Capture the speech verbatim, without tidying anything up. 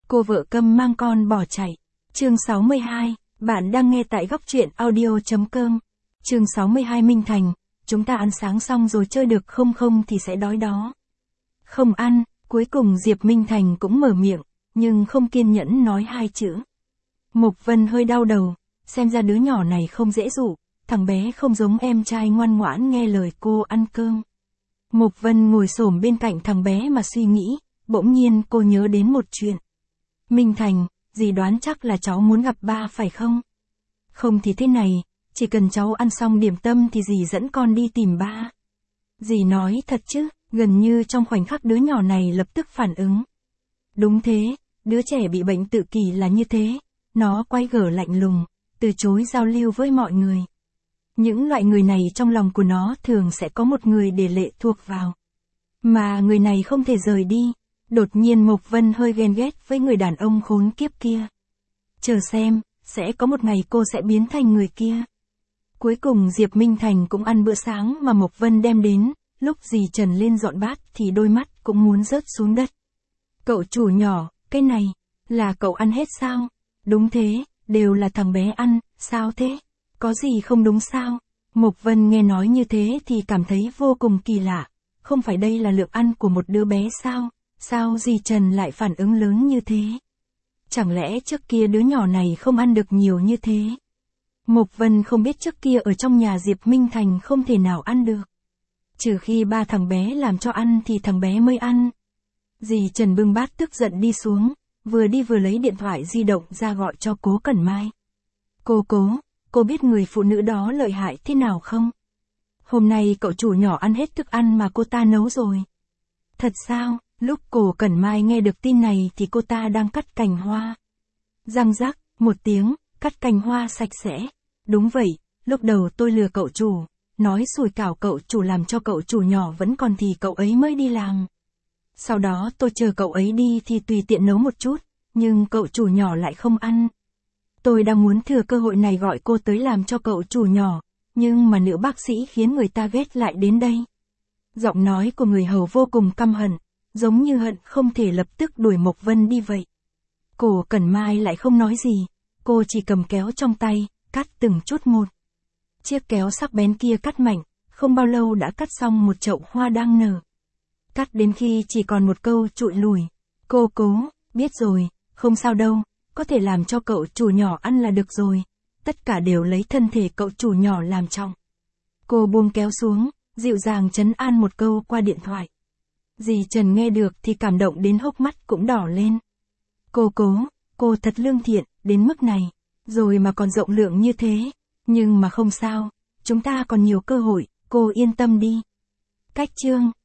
cô vợ câm mang con bỏ chạy. Chương sáu mươi hai, bạn đang nghe tại góc truyện audio chấm com. Chương sáu mươi hai Minh Thành, chúng ta ăn sáng xong rồi chơi được không không thì sẽ đói đó. Không ăn, cuối cùng Diệp Minh Thành cũng mở miệng, nhưng không kiên nhẫn nói hai chữ. Mục Vân hơi đau đầu, xem ra đứa nhỏ này không dễ dụ, thằng bé không giống em trai ngoan ngoãn nghe lời cô ăn cơm. Mục Vân ngồi xổm bên cạnh thằng bé mà suy nghĩ, bỗng nhiên cô nhớ đến một chuyện. Minh Thành, dì đoán chắc là cháu muốn gặp ba phải không? Không thì thế này, chỉ cần cháu ăn xong điểm tâm thì dì dẫn con đi tìm ba. Dì nói thật chứ, gần như trong khoảnh khắc đứa nhỏ này lập tức phản ứng. Đúng thế, đứa trẻ bị bệnh tự kỷ là như thế, nó quay gở lạnh lùng, từ chối giao lưu với mọi người. Những loại người này trong lòng của nó thường sẽ có một người để lệ thuộc vào. Mà người này không thể rời đi. Đột nhiên Mục Vân hơi ghen ghét với người đàn ông khốn kiếp kia. Chờ xem, sẽ có một ngày cô sẽ biến thành người kia. Cuối cùng Diệp Minh Thành cũng ăn bữa sáng mà Mục Vân đem đến, lúc dì Trần lên dọn bát thì đôi mắt cũng muốn rớt xuống đất. Cậu chủ nhỏ, cái này, là cậu ăn hết sao? Đúng thế, đều là thằng bé ăn, sao thế? Có gì không đúng sao? Mục Vân nghe nói như thế thì cảm thấy vô cùng kỳ lạ. Không phải đây là lượng ăn của một đứa bé sao? Sao dì Trần lại phản ứng lớn như thế? Chẳng lẽ trước kia đứa nhỏ này không ăn được nhiều như thế? Mục Vân không biết trước kia ở trong nhà Diệp Minh Thành không thể nào ăn được. Trừ khi ba thằng bé làm cho ăn thì thằng bé mới ăn. Dì Trần bưng bát tức giận đi xuống, vừa đi vừa lấy điện thoại di động ra gọi cho Cố Cẩn Mai. Cô Cố, cô biết người phụ nữ đó lợi hại thế nào không? Hôm nay cậu chủ nhỏ ăn hết thức ăn mà cô ta nấu rồi. Thật sao? Lúc Cố Cẩn Mai nghe được tin này thì cô ta đang cắt cành hoa. Răng rắc, một tiếng, cắt cành hoa sạch sẽ. Đúng vậy, lúc đầu tôi lừa cậu chủ, nói sủi cảo cậu chủ làm cho cậu chủ nhỏ vẫn còn thì cậu ấy mới đi làm. Sau đó tôi chờ cậu ấy đi thì tùy tiện nấu một chút, nhưng cậu chủ nhỏ lại không ăn. Tôi đang muốn thừa cơ hội này gọi cô tới làm cho cậu chủ nhỏ, nhưng mà nữ bác sĩ khiến người ta ghét lại đến đây. Giọng nói của người hầu vô cùng căm hận, giống như hận không thể lập tức đuổi Mục Vân đi vậy. Cố Cẩn Mai lại không nói gì, cô chỉ cầm kéo trong tay, cắt từng chút một. Chiếc kéo sắc bén kia cắt mạnh, không bao lâu đã cắt xong một chậu hoa đang nở. Cắt đến khi chỉ còn một câu trụi lùi. Cô Cố, biết rồi, không sao đâu, có thể làm cho cậu chủ nhỏ ăn là được rồi. Tất cả đều lấy thân thể cậu chủ nhỏ làm trọng. Cô buông kéo xuống, dịu dàng trấn an một câu qua điện thoại. Dì Trần nghe được thì cảm động đến hốc mắt cũng đỏ lên. Cô Cố, cô thật lương thiện, đến mức này, rồi mà còn rộng lượng như thế. Nhưng mà không sao, chúng ta còn nhiều cơ hội, cô yên tâm đi. Cách chương